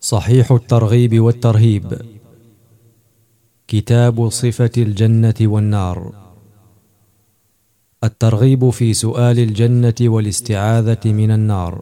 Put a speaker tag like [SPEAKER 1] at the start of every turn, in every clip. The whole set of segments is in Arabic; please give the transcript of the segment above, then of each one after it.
[SPEAKER 1] صحيح الترغيب والترهيب. كتاب صفة الجنة والنار. الترغيب في سؤال الجنة والاستعاذة من النار.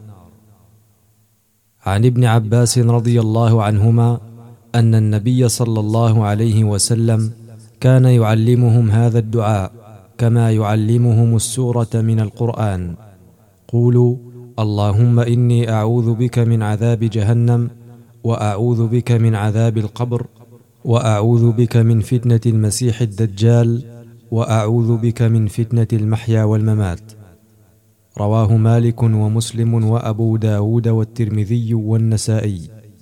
[SPEAKER 1] عن ابن عباس رضي الله عنهما أن النبي صلى الله عليه وسلم كان يعلمهم هذا الدعاء كما يعلمهم السورة من القرآن: قولوا اللهم إني أعوذ بك من عذاب جهنم، وأعوذ بك من عذاب القبر، وأعوذ بك من فتنة المسيح الدجال، وأعوذ بك من فتنة المحيا والممات. رواه مالك ومسلم وأبو داود والترمذي والنسائي.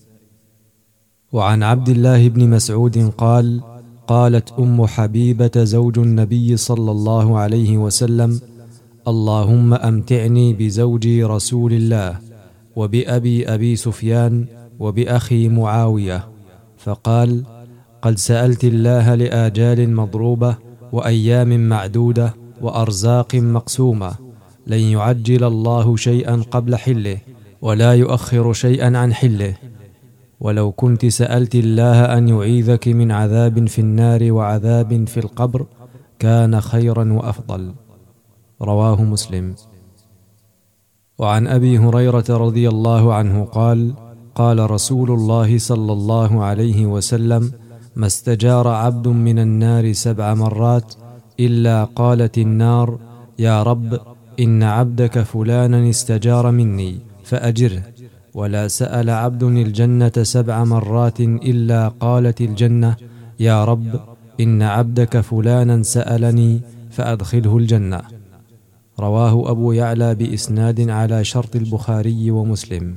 [SPEAKER 1] وعن عبد الله بن مسعود قال: قالت أم حبيبة زوج النبي صلى الله عليه وسلم: اللهم أمتعني بزوجي رسول الله، وبأبي أبي سفيان، وبأخي معاوية. فقال: قد سألت الله لآجال مضروبة، وأيام معدودة، وأرزاق مقسومة، لن يعجل الله شيئا قبل حله، ولا يؤخر شيئا عن حله. ولو كنت سألت الله أن يعيذك من عذاب في النار وعذاب في القبر كان خيرا وأفضل. رواه مسلم. وعن أبي هريرة رضي الله عنه قال: قال رسول الله صلى الله عليه وسلم: ما استجار عبد من النار 7 مرات إلا قالت النار: يا رب، إن عبدك فلانا استجار مني فأجره. ولا سأل عبد الجنة 7 مرات إلا قالت الجنة: يا رب، إن عبدك فلانا سألني فأدخله الجنة. رواه أبو يعلى بإسناد على شرط البخاري ومسلم.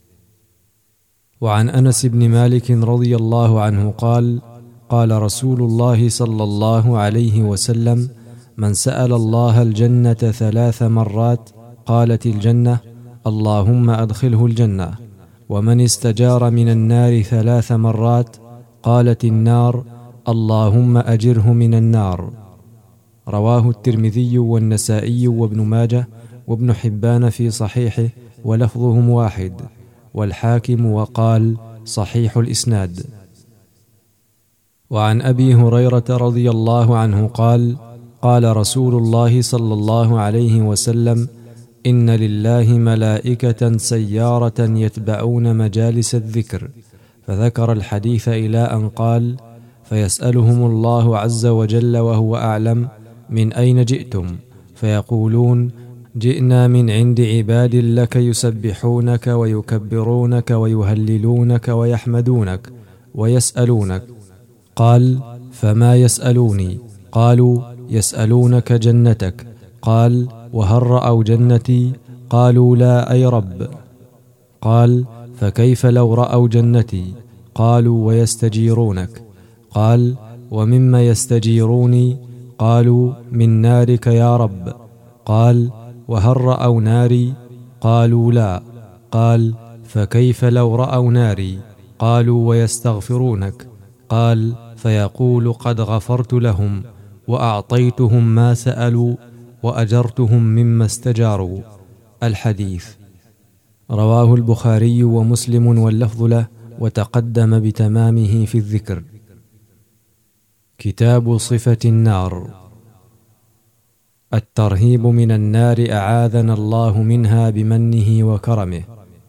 [SPEAKER 1] وعن أنس بن مالك رضي الله عنه قال: قال رسول الله صلى الله عليه وسلم: من سأل الله الجنة 3 مرات قالت الجنة: اللهم أدخله الجنة. ومن استجار من النار 3 مرات قالت النار: اللهم أجره من النار. رواه الترمذي والنسائي وابن ماجه وابن حبان في صحيحه، ولفظهم واحد، والحاكم وقال: صحيح الإسناد. وعن أبي هريرة رضي الله عنه قال: قال رسول الله صلى الله عليه وسلم: إن لله ملائكة سيارة يتبعون مجالس الذكر. فذكر الحديث إلى أن قال: فيسألهم الله عز وجل وهو أعلم: من أين جئتم؟ فيقولون: جئنا من عند عباد لك يسبحونك ويكبرونك ويهللونك ويحمدونك ويسألونك. قال: فما يسألوني؟ قالوا: يسألونك جنتك. قال: وهل رأوا جنتي؟ قالوا: لا أي رب. قال: فكيف لو رأوا جنتي؟ قالوا: ويستجيرونك. قال: ومما يستجيروني؟ قالوا: من نارك يا رب. قال: وهل رأوا ناري؟ قالوا: لا. قال: فكيف لو رأوا ناري؟ قالوا: ويستغفرونك. قال: فيقول: قد غفرت لهم، وأعطيتهم ما سألوا، وأجرتهم مما استجاروا. الحديث. رواه البخاري ومسلم واللفظ له، وتقدم بتمامه في الذكر. كتاب صفة النار. الترهيب من النار أعاذنا الله منها بمنه وكرمه.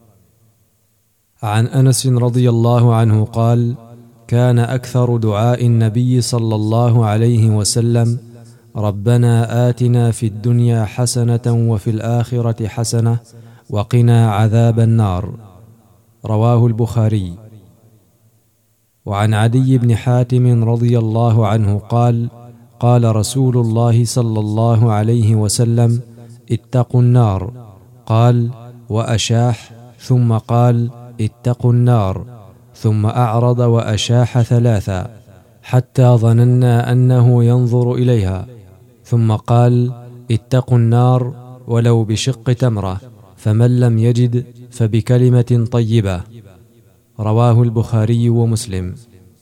[SPEAKER 1] عن أنس رضي الله عنه قال: كان أكثر دعاء النبي صلى الله عليه وسلم: ربنا آتنا في الدنيا حسنة وفي الآخرة حسنة وقنا عذاب النار. رواه البخاري. وعن عدي بن حاتم رضي الله عنه قال: قال رسول الله صلى الله عليه وسلم: اتقوا النار. قال: وأشاح، ثم قال: اتقوا النار، ثم أعرض وأشاح 3 حتى ظننا أنه ينظر إليها، ثم قال: اتقوا النار ولو بشق تمرة، فمن لم يجد فبكلمة طيبة. رواه البخاري ومسلم.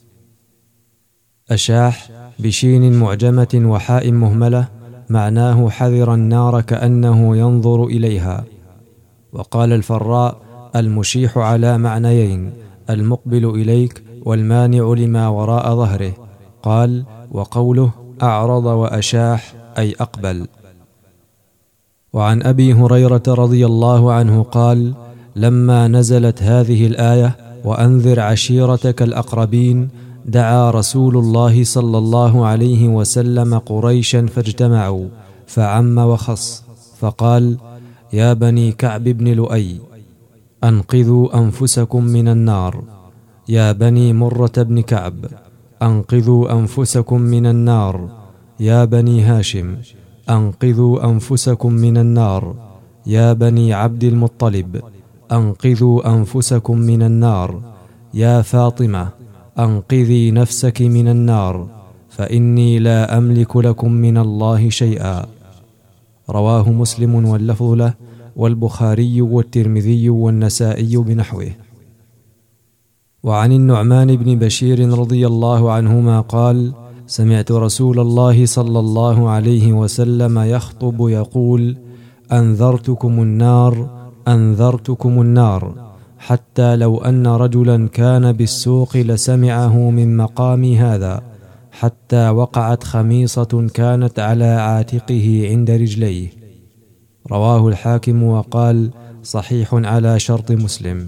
[SPEAKER 1] أشاح بشين معجمة وحاء مهملة، معناه حذر النار كأنه ينظر إليها. وقال الفراء: المشيح على معنيين: المقبل إليك والمانع لما وراء ظهره. قال: وقوله أعرض وأشاح أي أقبل. وعن أبي هريرة رضي الله عنه قال: لما نزلت هذه الآية وأنذر عشيرتك الأقربين، دعا رسول الله صلى الله عليه وسلم قريشا فاجتمعوا، فعم وخص، فقال: يا بني كعب بن لؤي، أنقذوا أنفسكم من النار. يا بني مرة بن كعب، أنقذوا أنفسكم من النار. يا بني هاشم، أنقذوا أنفسكم من النار. يا بني عبد المطلب، أنقذوا أنفسكم من النار. يا فاطمة، أنقذي نفسك من النار، فإني لا أملك لكم من الله شيئا. رواه مسلم واللفظ له، والبخاري والترمذي والنسائي بنحوه. وعن النعمان بن بشير رضي الله عنهما قال: سمعت رسول الله صلى الله عليه وسلم يخطب يقول: أنذرتكم النار، أنذرتكم النار، حتى لو أن رجلا كان بالسوق لسمعه من مقام هذا، حتى وقعت خميصة كانت على عاتقه عند رجليه. رواه الحاكم وقال: صحيح على شرط مسلم.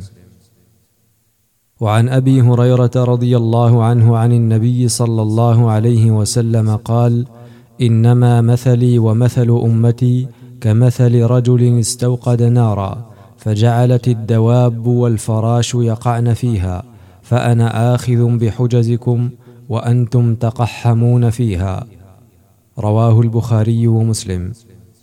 [SPEAKER 1] وعن أبي هريرة رضي الله عنه عن النبي صلى الله عليه وسلم قال: إنما مثلي ومثل أمتي كمثل رجل استوقد نارا، فجعلت الدواب والفراش يقعن فيها، فأنا آخذ بحجزكم وأنتم تقحمون فيها. رواه البخاري ومسلم.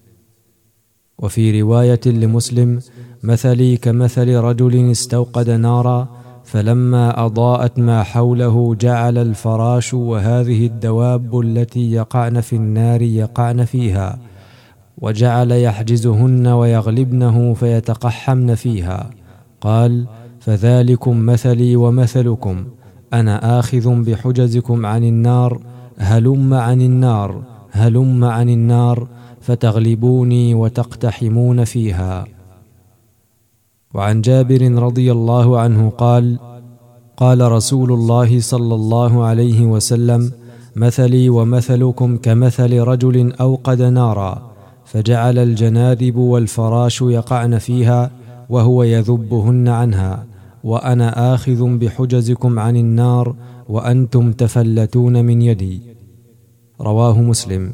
[SPEAKER 1] وفي رواية لمسلم: مثلي كمثل رجل استوقد نارا، فلما أضاءت ما حوله جعل الفراش وهذه الدواب التي يقعن في النار يقعن فيها، وجعل يحجزهن ويغلبنه فيتقحمن فيها. قال: فذلكم مثلي ومثلكم، أنا آخذ بحجزكم عن النار، هلم عن النار، هلم عن النار، فتغلبوني وتقتحمون فيها. وعن جابر رضي الله عنه قال: قال رسول الله صلى الله عليه وسلم: مثلي ومثلكم كمثل رجل أوقد نارا، فجعل الجنادب والفراش يقعن فيها وهو يذبهن عنها، وأنا آخذ بحجزكم عن النار وأنتم تفلتون من يدي. رواه مسلم.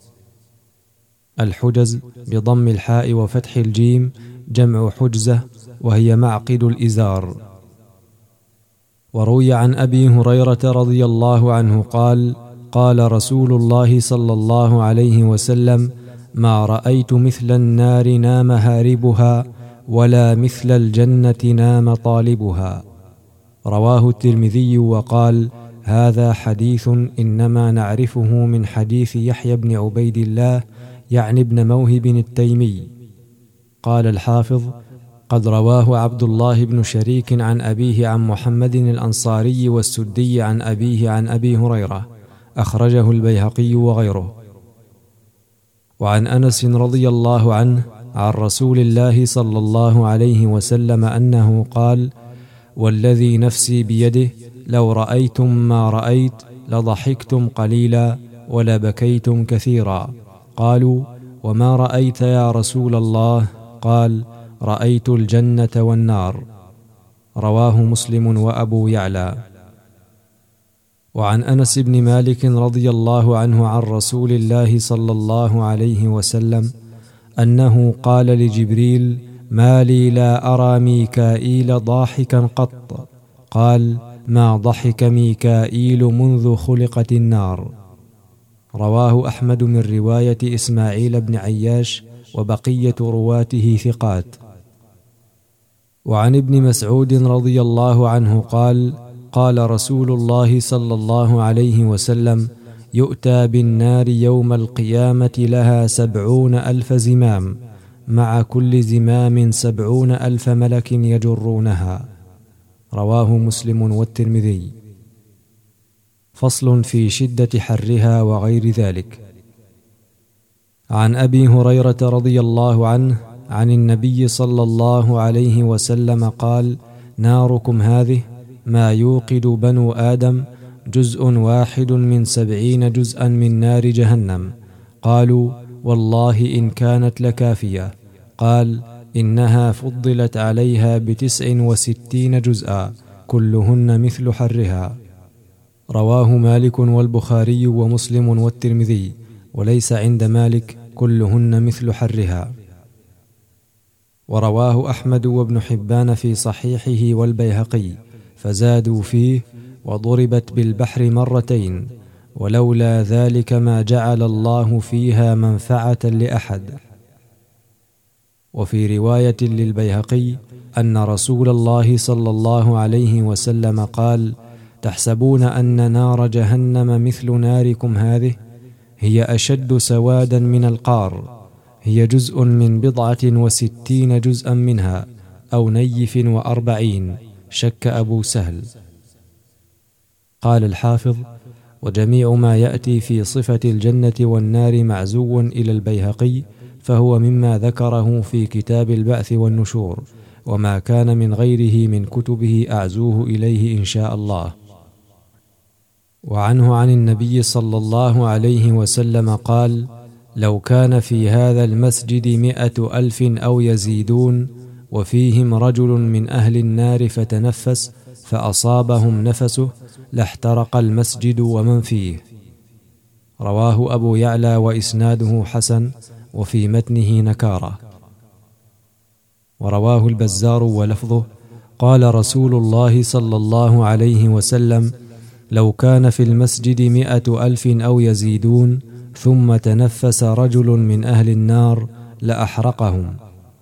[SPEAKER 1] الحجز بضم الحاء وفتح الجيم جمع حجزة، وهي معقد الإزار. وروي عن أبي هريرة رضي الله عنه قال: قال رسول الله صلى الله عليه وسلم: ما رأيت مثل النار نام هاربها، ولا مثل الجنة نام طالبها. رواه الترمذي وقال: هذا حديث إنما نعرفه من حديث يحيى بن عبيد الله، يعني ابن موهب التيمي. قال الحافظ: قد رواه عبد الله بن شريك عن أبيه عن محمد الأنصاري والسدي عن أبيه عن أبي هريرة، أخرجه البيهقي وغيره. وعن أنس رضي الله عنه عن رسول الله صلى الله عليه وسلم أنه قال: والذي نفسي بيده لو رأيتم ما رأيت لضحكتم قليلا ولبكيتم كثيرا. قالوا: وما رأيت يا رسول الله؟ قال: رأيت الجنة والنار. رواه مسلم وأبو يعلى. وعن أنس بن مالك رضي الله عنه عن رسول الله صلى الله عليه وسلم أنه قال لجبريل: ما لي لا أرى ميكائيل ضاحكا قط؟ قال: ما ضحك ميكائيل منذ خلقت النار. رواه أحمد من رواية إسماعيل بن عياش، وبقية رواته ثقات. وعن ابن مسعود رضي الله عنه قال: قال رسول الله صلى الله عليه وسلم: يؤتى بالنار يوم القيامة لها 70,000 زمام، مع كل زمام 70,000 ملك يجرونها. رواه مسلم والترمذي. فصل في شدة حرها وغير ذلك. عن أبي هريرة رضي الله عنه عن النبي صلى الله عليه وسلم قال: ناركم هذه ما يوقد بنو آدم جزء واحد من 70 جزءا من نار جهنم. قالوا: والله إن كانت لكافية. قال: إنها فضلت عليها ب69 جزءا كلهن مثل حرها. رواه مالك والبخاري ومسلم والترمذي، وليس عند مالك كلهن مثل حرها. ورواه أحمد وابن حبان في صحيحه والبيهقي، فزادوا فيه: وضربت بالبحر مرتين، ولولا ذلك ما جعل الله فيها منفعة لأحد. وفي رواية للبيهقي أن رسول الله صلى الله عليه وسلم قال: تحسبون أن نار جهنم مثل ناركم هذه؟ هي أشد سوادا من القار، هي جزء من 69 جزءا منها، أو نيف 40، شك أبو سهل. قال الحافظ: وجميع ما يأتي في صفة الجنة والنار معزو إلى البيهقي، فهو مما ذكره في كتاب البعث والنشور، وما كان من غيره من كتبه أعزوه إليه إن شاء الله. وعنه عن النبي صلى الله عليه وسلم قال: لو كان في هذا المسجد 100,000 أو يزيدون، وفيهم رجل من أهل النار فتنفس فأصابهم نفسه، لاحترق المسجد ومن فيه. رواه أبو يعلى وإسناده حسن، وفي متنه نكارة. ورواه البزار ولفظه: قال رسول الله صلى الله عليه وسلم: لو كان في المسجد 100,000 أو يزيدون، ثم تنفس رجل من أهل النار لأحرقهم.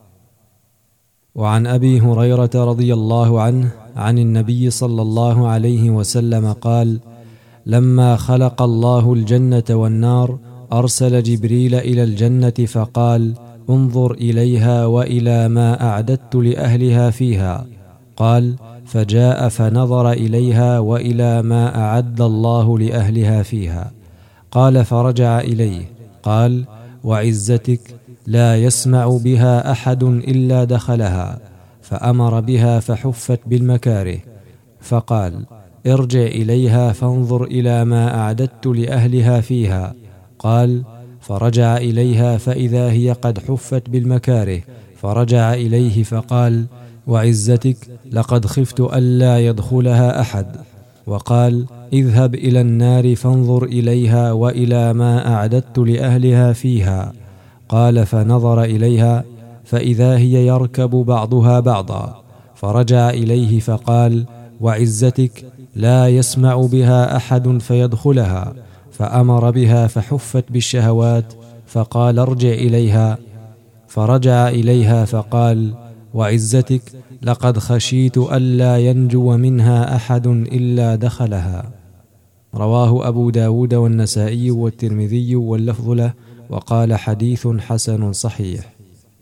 [SPEAKER 1] وعن أبي هريرة رضي الله عنه عن النبي صلى الله عليه وسلم قال: لما خلق الله الجنة والنار أرسل جبريل إلى الجنة فقال: انظر إليها وإلى ما أعددت لأهلها فيها. قال: فجاء فنظر إليها وإلى ما أعد الله لأهلها فيها. قال: فرجع إليه. قال: وعزتك لا يسمع بها أحد إلا دخلها. فأمر بها فحفت بالمكاره. فقال: ارجع إليها فانظر إلى ما أعددت لأهلها فيها. قال: فرجع إليها فإذا هي قد حفت بالمكاره. فرجع إليه فقال: وعزتك لقد خفت ألا يدخلها أحد. وقال: اذهب إلى النار فانظر إليها وإلى ما أعددت لأهلها فيها. قال: فنظر إليها فإذا هي يركب بعضها بعضا. فرجع إليه فقال: وعزتك لا يسمع بها أحد فيدخلها. فأمر بها فحفت بالشهوات. فقال: ارجع إليها. فرجع إليها فقال: وعزتك لقد خشيت ألا ينجو منها أحد إلا دخلها. رواه أبو داود والنسائي والترمذي واللفظ له، وقال: حديث حسن صحيح.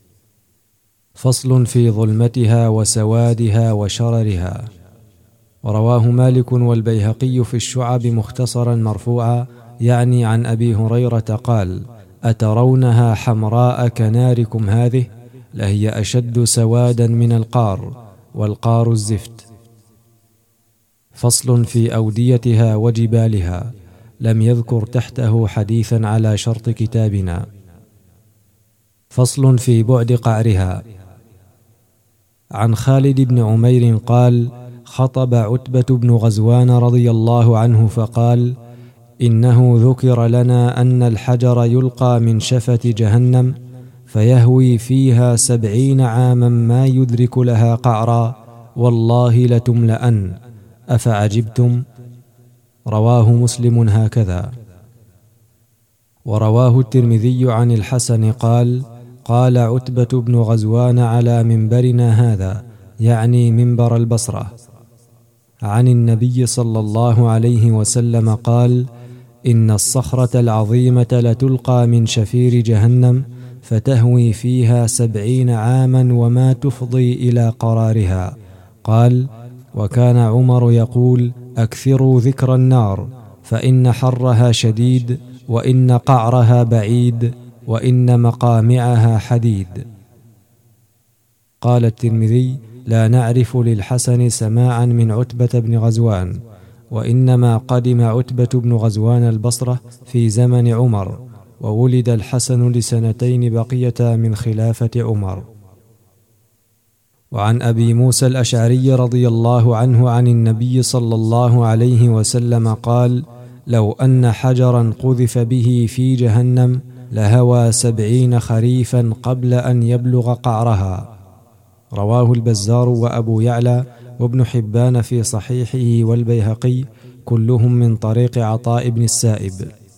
[SPEAKER 1] فصل في ظلمتها وسوادها وشررها. ورواه مالك والبيهقي في الشعب مختصرا مرفوعا، يعني عن أبي هريرة قال: أترونها حمراء كناركم هذه؟ لهي أشد سوادا من القار، والقار الزفت. فصل في أوديتها وجبالها. لم يذكر تحته حديثا على شرط كتابنا. فصل في بعد قعرها. عن خالد بن عمير قال: خطب عتبة بن غزوان رضي الله عنه فقال: إنه ذكر لنا أن الحجر يلقى من شفة جهنم فيهوي فيها 70 عاما ما يدرك لها قعرا، والله لتملأن، أفعجبتم؟ رواه مسلم هكذا. ورواه الترمذي عن الحسن قال: قال عتبة بن غزوان على منبرنا هذا، يعني منبر البصرة، عن النبي صلى الله عليه وسلم قال: إن الصخرة العظيمة لتلقى من شفير جهنم فتهوي فيها 70 عاما وما تفضي إلى قرارها. قال: وكان عمر يقول: أكثروا ذكر النار، فإن حرها شديد، وإن قعرها بعيد، وإن مقامعها حديد. قال الترمذي: لا نعرف للحسن سماعا من عتبة بن غزوان، وإنما قدم عتبة بن غزوان البصرة في زمن عمر، وولد الحسن ل2 بقية من خلافة عمر. وعن أبي موسى الأشعري رضي الله عنه عن النبي صلى الله عليه وسلم قال: لو أن حجرا قذف به في جهنم لهوى 70 خريفا قبل أن يبلغ قعرها. رواه البزار وأبو يعلى وابن حبان في صحيحه والبيهقي، كلهم من طريق عطاء بن السائب.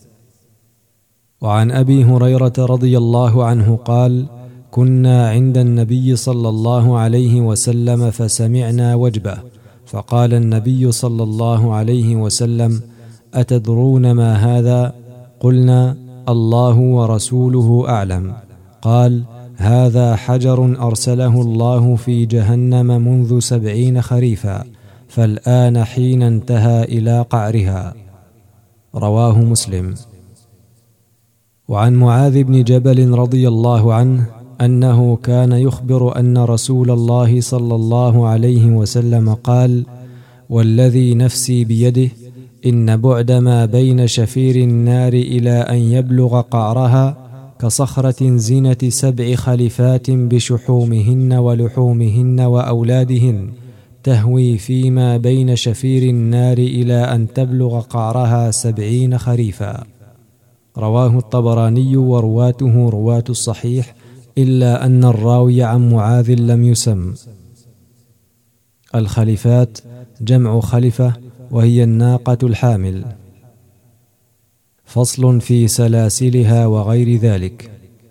[SPEAKER 1] وعن أبي هريرة رضي الله عنه قال: كنا عند النبي صلى الله عليه وسلم فسمعنا وجبة، فقال النبي صلى الله عليه وسلم: أتدرون ما هذا؟ قلنا: الله ورسوله أعلم. قال: هذا حجر أرسله الله في جهنم منذ 70 خريفا، فالآن حين انتهى إلى قعرها. رواه مسلم. وعن معاذ بن جبل رضي الله عنه أنه كان يخبر أن رسول الله صلى الله عليه وسلم قال: والذي نفسي بيده إن بعد ما بين شفير النار إلى أن يبلغ قعرها كصخرة زنة 7 خلفات بشحومهن ولحومهن وأولادهن تهوي فيما بين شفير النار إلى أن تبلغ قعرها 70 خريفا. رواه الطبراني ورواته رواة الصحيح، إلا أن الراوي عن معاذ لم يسم. الخلفات جمع خلفة، وهي الناقة الحامل. فصل في سلاسلها وغير ذلك.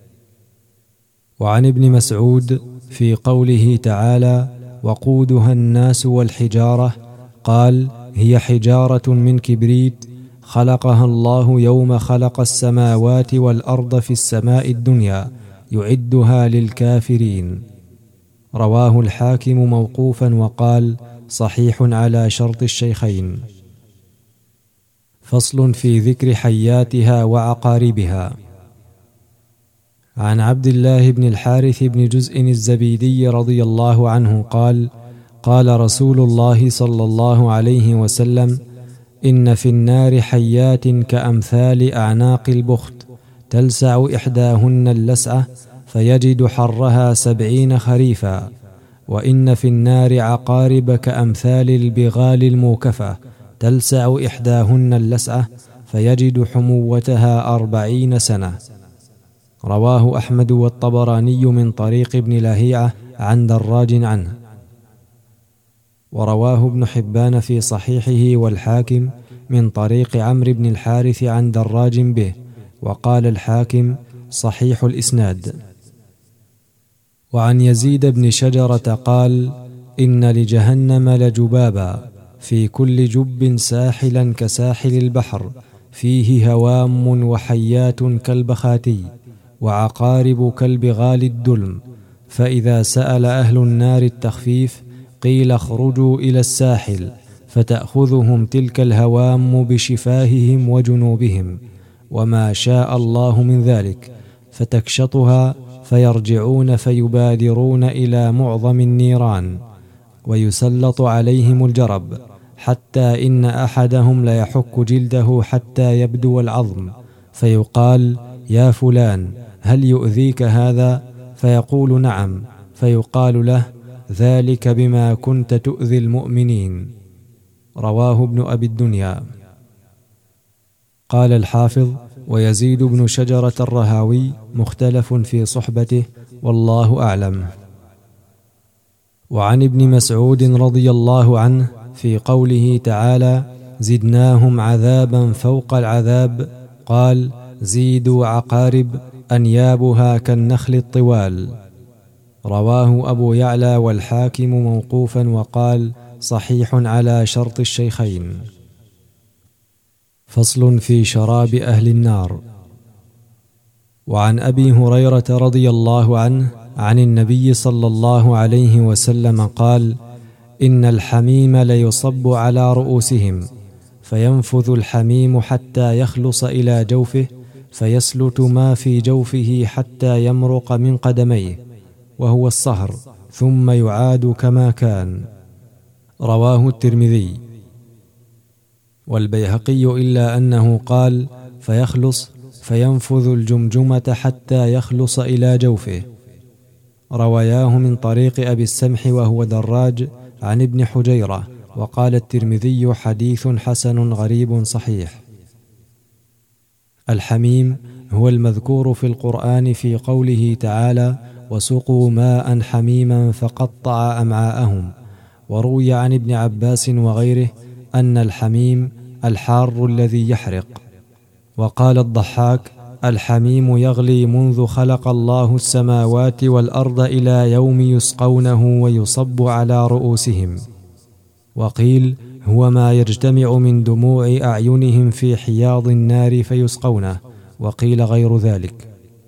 [SPEAKER 1] وعن ابن مسعود في قوله تعالى: وقودها الناس والحجارة، قال: هي حجارة من كبريت خلقها الله يوم خلق السماوات والأرض في السماء الدنيا يعدها للكافرين. رواه الحاكم موقوفا وقال: صحيح على شرط الشيخين. فصل في ذكر حياتها وعقاربها. عن عبد الله بن الحارث بن جزء الزبيدي رضي الله عنه قال: قال رسول الله صلى الله عليه وسلم: إن في النار حيات كأمثال أعناق البخت، تلسع إحداهن اللسعة فيجد حرها 70 خريفا. وإن في النار عقارب كأمثال البغال الموكفة، تلسع إحداهن اللسعة فيجد حموتها 40 سنة. رواه أحمد والطبراني من طريق ابن لهيعة عن دراج عنه. ورواه ابن حبان في صحيحه والحاكم من طريق عمرو بن الحارث عن دراج به، وقال الحاكم: صحيح الإسناد. وعن يزيد بن شجرة قال: إن لجهنم لجبابا في كل جب ساحلا كساحل البحر، فيه هوام وحيات كالبخاتي وعقارب كالبغال الدلم، فإذا سأل أهل النار التخفيف قيل: اخرجوا إلى الساحل، فتأخذهم تلك الهوام بشفاههم وجنوبهم، وما شاء الله من ذلك، فتكشطها فيرجعون فيبادرون إلى معظم النيران، ويسلط عليهم الجرب، حتى إن أحدهم ليحك جلده حتى يبدو العظم، فيقال: يا فلان، هل يؤذيك هذا؟ فيقول: نعم. فيقال له: ذلك بما كنت تؤذي المؤمنين. رواه ابن أبي الدنيا. قال الحافظ: ويزيد بن شجرة الرهاوي مختلف في صحبته، والله أعلم. وعن ابن مسعود رضي الله عنه في قوله تعالى: زدناهم عذابا فوق العذاب، قال: زيدوا عقارب أنيابها كالنخل الطوال. رواه أبو يعلى والحاكم موقوفا وقال: صحيح على شرط الشيخين. فصل في شراب أهل النار. وعن أبي هريرة رضي الله عنه عن النبي صلى الله عليه وسلم قال: إن الحميم ليصب على رؤوسهم، فينفذ الحميم حتى يخلص إلى جوفه، فيسلت ما في جوفه حتى يمرق من قدميه، وهو الصهر، ثم يعاد كما كان. رواه الترمذي والبيهقي إلا أنه قال: فيخلص فينفذ الجمجمة حتى يخلص إلى جوفه. رواياه من طريق أبي السمح وهو دراج عن ابن حجيرة. وقال الترمذي: حديث حسن غريب صحيح. الحميم هو المذكور في القرآن في قوله تعالى: وسقوا ماء حميما فقطع أمعاءهم. وروي عن ابن عباس وغيره أن الحميم الحار الذي يحرق. وقال الضحاك: الحميم يغلي منذ خلق الله السماوات والأرض إلى يوم يسقونه ويصب على رؤوسهم. وقيل: هو ما يجتمع من دموع أعينهم في حياض النار فيسقونه. وقيل غير ذلك.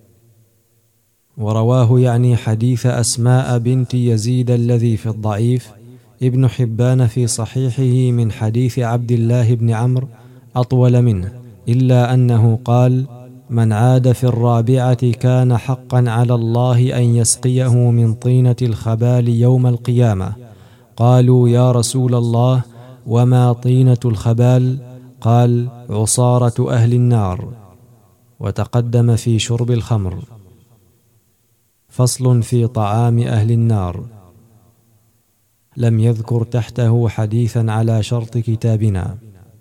[SPEAKER 1] ورواه يعني حديث أسماء بنت يزيد الذي في الضعيف ابن حبان في صحيحه من حديث عبد الله بن عمرو أطول منه، إلا أنه قال: من عاد في الرابعة كان حقا على الله أن يسقيه من طينة الخبال يوم القيامة. قالوا: يا رسول الله، وما طينة الخبال؟ قال: عصارة أهل النار. وتقدم في شرب الخمر. فصل في طعام أهل النار. لم يذكر تحته حديثا على شرط كتابنا.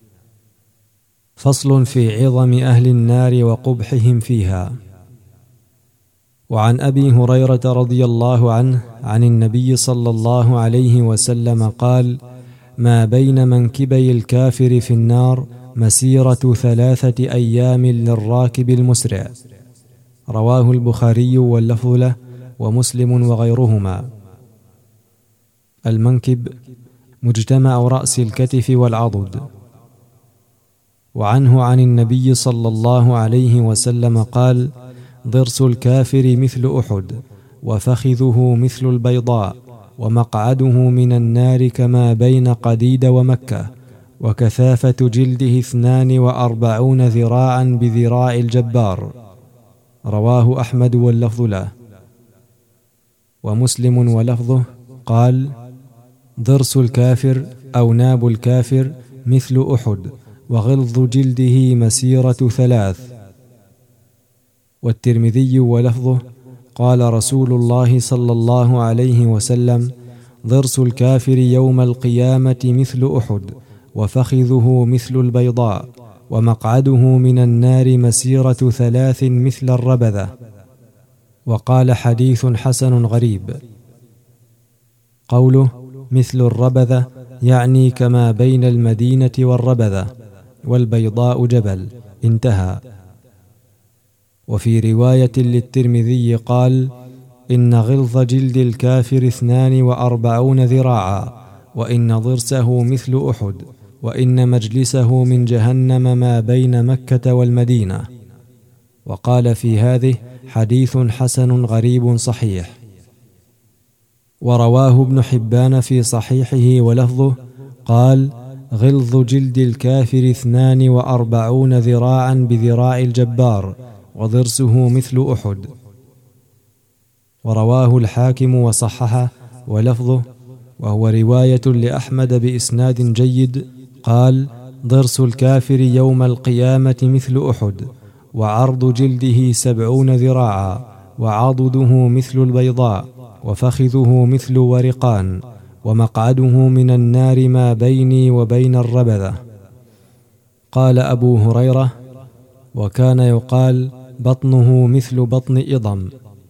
[SPEAKER 1] فصل في عظم أهل النار وقبحهم فيها. وعن أبي هريرة رضي الله عنه عن النبي صلى الله عليه وسلم قال: ما بين منكبي الكافر في النار مسيرة 3 أيام للراكب المسرع. رواه البخاري واللفظ له ومسلم وغيرهما. المنكب مجتمع رأس الكتف والعضد. وعنه عن النبي صلى الله عليه وسلم قال: ضرس الكافر مثل أحد، وفخذه مثل البيضاء، ومقعده من النار كما بين قديد ومكة، وكثافة جلده 42 ذراعا بذراع الجبار. رواه أحمد واللفظ له ومسلم ولفظه قال: ضرس الكافر أو ناب الكافر مثل أحد، وغلظ جلده مسيرة 3. والترمذي ولفظه قال رسول الله صلى الله عليه وسلم: ضرس الكافر يوم القيامة مثل أحد، وفخذه مثل البيضاء، ومقعده من النار مسيرة 3 مثل الربذة. وقال: حديث حسن غريب. قوله مثل الربذة يعني كما بين المدينة والربذة، والبيضاء جبل. انتهى. وفي رواية للترمذي قال: إن غلظ جلد الكافر 42 ذراعا، وإن ضرسه مثل أحد، وإن مجلسه من جهنم ما بين مكة والمدينة. وقال في هذه: حديث حسن غريب صحيح. ورواه ابن حبان في صحيحه ولفظه قال: غلظ جلد الكافر 42 ذراعا بذراع الجبار، وضرسه مثل أحد. ورواه الحاكم وصححه ولفظه، وهو رواية لأحمد بإسناد جيد، قال: ضرس الكافر يوم القيامة مثل أحد، وعرض جلده 70 ذراعا، وعضده مثل البيضاء، وفخذه مثل ورقان، ومقعده من النار ما بيني وبين الربذة. قال أبو هريرة: وكان يقال بطنه مثل بطن إضم.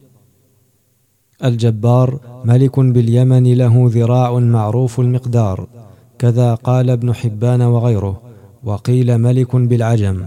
[SPEAKER 1] الجبار ملك باليمن له ذراع معروف المقدار، كذا قال ابن حبان وغيره، وقيل ملك بالعجم.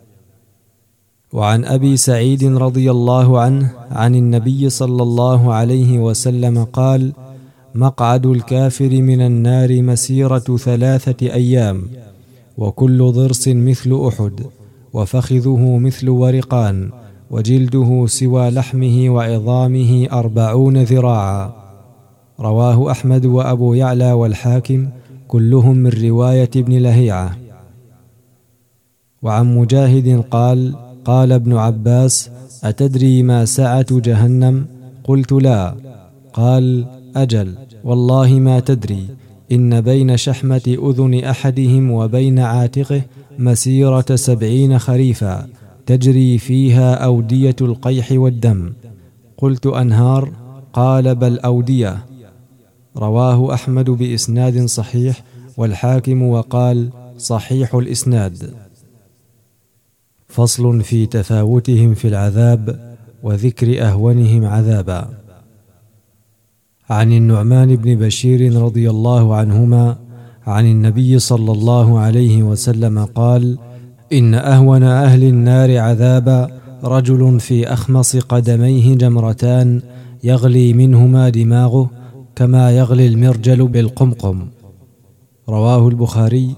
[SPEAKER 1] وعن أبي سعيد رضي الله عنه عن النبي صلى الله عليه وسلم قال: مقعد الكافر من النار مسيرة 3 أيام، وكل ضرس مثل أحد، وفخذه مثل ورقان، وجلده سوى لحمه وعظامه 40 ذراعا. رواه أحمد وأبو يعلى والحاكم، كلهم من رواية ابن لهيعة. وعن مجاهد قال: قال ابن عباس: أتدري ما سعة جهنم؟ قلت: لا. قال: أجل والله ما تدري، إن بين شحمة أذن أحدهم وبين عاتقه مسيرة 70 خريفا تجري فيها أودية القيح والدم. قلت أنهار؟ قال بل أودية. رواه أحمد بإسناد صحيح، والحاكم وقال صحيح الإسناد. فصل في تفاوتهم في العذاب وذكر أهونهم عذابا. عن النعمان بن بشير رضي الله عنهما عن النبي صلى الله عليه وسلم قال: إن أهون أهل النار عذابا رجل في أخمص قدميه جمرتان يغلي منهما دماغه كما يغلي المرجل بالقمقم. رواه البخاري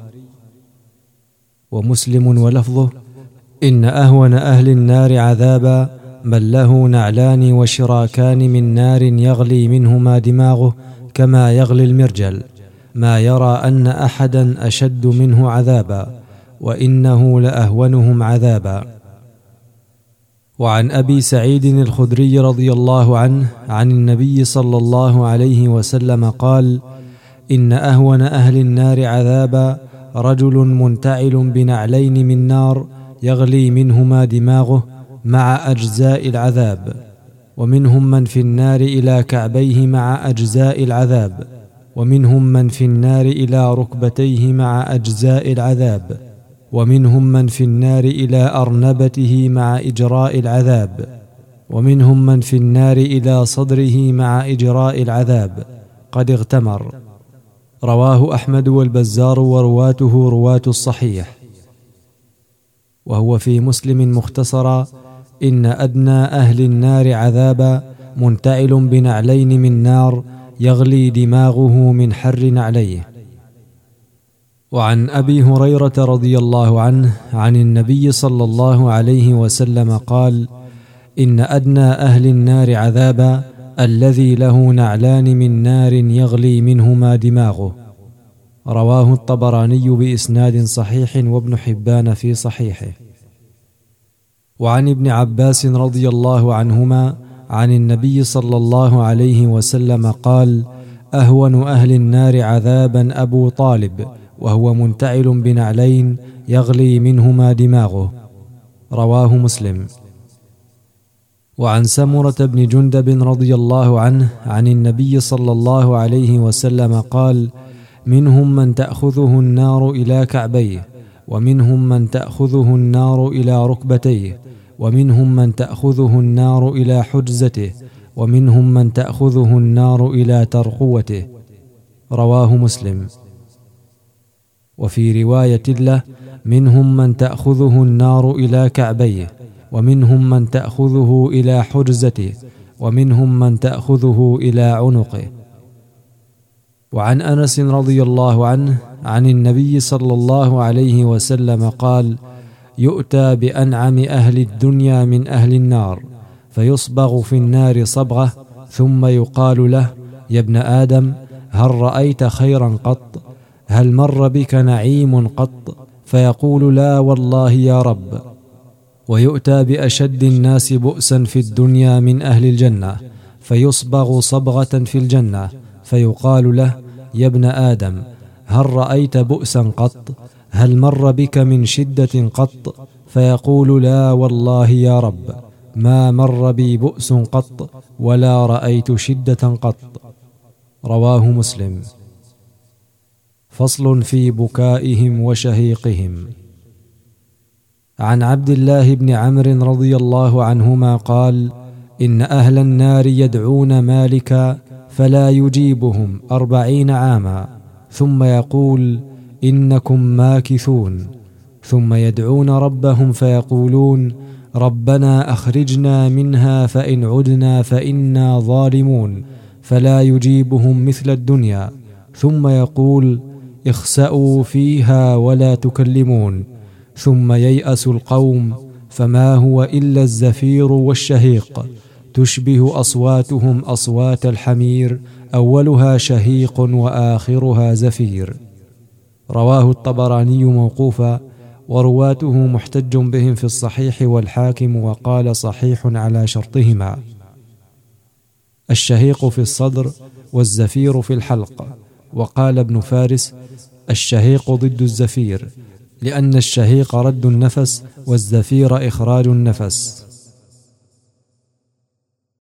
[SPEAKER 1] ومسلم ولفظه: إن أهون أهل النار عذابا من له نعلان وشراكان من نار يغلي منهما دماغه كما يغلي المرجل، ما يرى أن أحدا أشد منه عذابا، وإنه لأهونهم عذابا. وعن أبي سعيد الخدري رضي الله عنه عن النبي صلى الله عليه وسلم قال: إن أهون أهل النار عذابا رجل منتعل بنعلين من نار يغلي منهما دماغه مع أجزاء العذاب، ومنهم من في النار إلى كعبيه مع أجزاء العذاب، ومنهم من في النار إلى ركبتيه مع أجزاء العذاب، ومنهم من في النار إلى أرنبته مع إجراء العذاب، ومنهم من في النار إلى صدره مع إجراء العذاب. قد اغتمر. رواه أحمد والبزار ورواته رواة الصحيح. وهو في مسلم مختصرا: إن أدنى أهل النار عذابا منتعل بنعلين من نار يغلي دماغه من حر نعليه. وعن أبي هريرة رضي الله عنه عن النبي صلى الله عليه وسلم قال: إن أدنى أهل النار عذابا الذي له نعلان من نار يغلي منهما دماغه. رواه الطبراني بإسناد صحيح، وابن حبان في صحيحه. وعن ابن عباس رضي الله عنهما عن النبي صلى الله عليه وسلم قال: أهون أهل النار عذابا أبو طالب، وهو منتعل بنعلين يغلي منهما دماغه. رواه مسلم. وعن سمرة بن جندب رضي الله عنه عن النبي صلى الله عليه وسلم قال: منهم من تأخذه النار إلى كعبيه، ومنهم من تأخذه النار إلى ركبتيه، ومنهم من تأخذه النار إلى حجزته، ومنهم من تأخذه النار إلى ترقوته. رواه مسلم. وفي رواية له: منهم من تأخذه النار إلى كعبيه، ومنهم من تأخذه إلى حجزته، ومنهم من تأخذه إلى عنقه. وعن أنس رضي الله عنه عن النبي صلى الله عليه وسلم قال: يؤتى بأنعم أهل الدنيا من أهل النار، فيصبغ في النار صبغة، ثم يقال له: يا ابن آدم، هل رأيت خيرا قط؟ هل مر بك نعيم قط؟ فيقول: لا والله يا رب. ويؤتى بأشد الناس بؤسا في الدنيا من أهل الجنة، فيصبغ صبغة في الجنة، فيقال له: يا ابن آدم، هل رأيت بؤسا قط؟ هل مر بك من شدة قط؟ فيقول: لا والله يا رب، ما مر بي بؤس قط، ولا رأيت شدة قط. رواه مسلم. فصل في بكائهم وشهيقهم. عن عبد الله بن عمرو رضي الله عنهما قال: إن أهل النار يدعون مالكا فلا يجيبهم 40 عاما، ثم يقول: إنكم ماكثون. ثم يدعون ربهم فيقولون: ربنا أخرجنا منها فإن عدنا فإنا ظالمون، فلا يجيبهم مثل الدنيا. ثم يقول: اخسأوا فيها ولا تكلمون. ثم ييأس القوم، فما هو إلا الزفير والشهيق، تشبه أصواتهم أصوات الحمير، أولها شهيق وآخرها زفير. رواه الطبراني موقوفا، ورواته محتج بهم في الصحيح والحاكم، وقال صحيح على شرطهما. الشهيق في الصدر والزفير في الحلق. وقال ابن فارس: الشهيق ضد الزفير، لأن الشهيق رد النفس والزفير إخراج النفس.